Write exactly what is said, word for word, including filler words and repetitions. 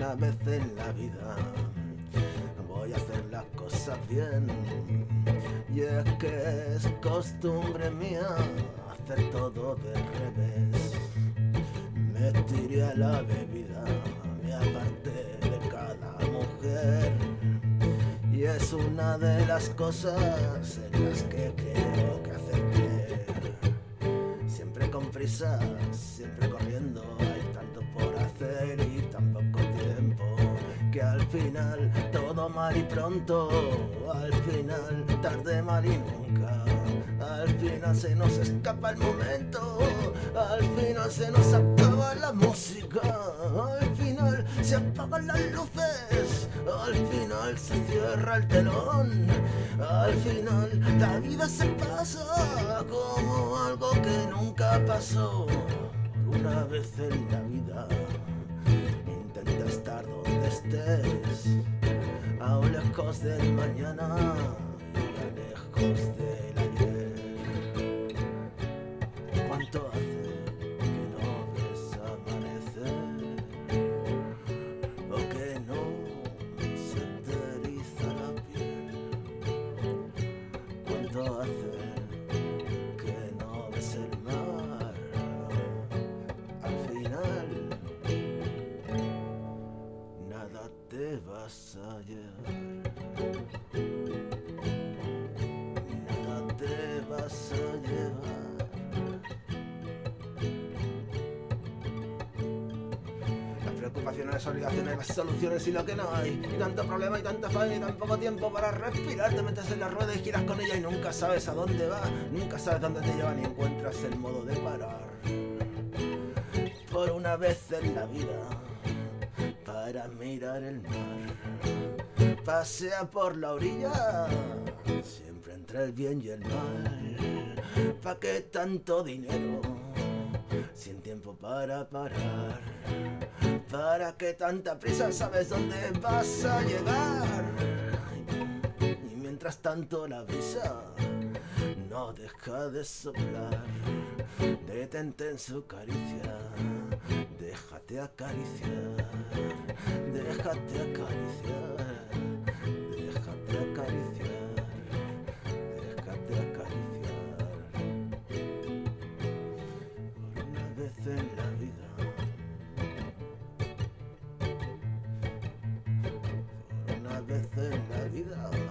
una vez en la vida voy a hacer las cosas bien. Y es que es costumbre mía hacer todo del revés. Me tiré a la bebida, me aparté de cada mujer. Y es una de las cosas en las que creo que acerté. Siempre con prisas, siempre corriendo, hay tanto por hacer y tan poco tiempo, que al final todo mal y pronto, al final tarde, mal y nunca. Al final se nos escapa el momento, al final se nos acaba la música, al final se apagan las luces, al final se cierra el telón, al final la vida se pasa como algo que nunca pasó. Una vez en la vida intenta estar donde estés, a lejos del mañana y a lejos del ayer. ¿Cuánto hace que no ves amanecer? ¿O que no se te eriza la piel? ¿Cuánto hace que no ves el mar? Al final nada te vas a llevar. Nada te vas a llevar. Preocupaciones, obligaciones, las soluciones y lo que no hay. Y tanto problema y tanta faena y tan poco tiempo para respirar. Te metes en la rueda y giras con ella y nunca sabes a dónde va. Nunca sabes dónde te lleva ni encuentras el modo de parar. Por una vez en la vida, para mirar el mar, pasea por la orilla, siempre entre el bien y el mal. ¿Pa' qué tanto dinero? Sin tiempo para parar. ¿Para qué tanta prisa? ¿Sabes dónde vas a llegar? Y mientras tanto la brisa no deja de soplar. Detente en su caricia, déjate acariciar, déjate acariciar, déjate acariciar, déjate acariciar. Por una vez en la vida, una vez en la vida.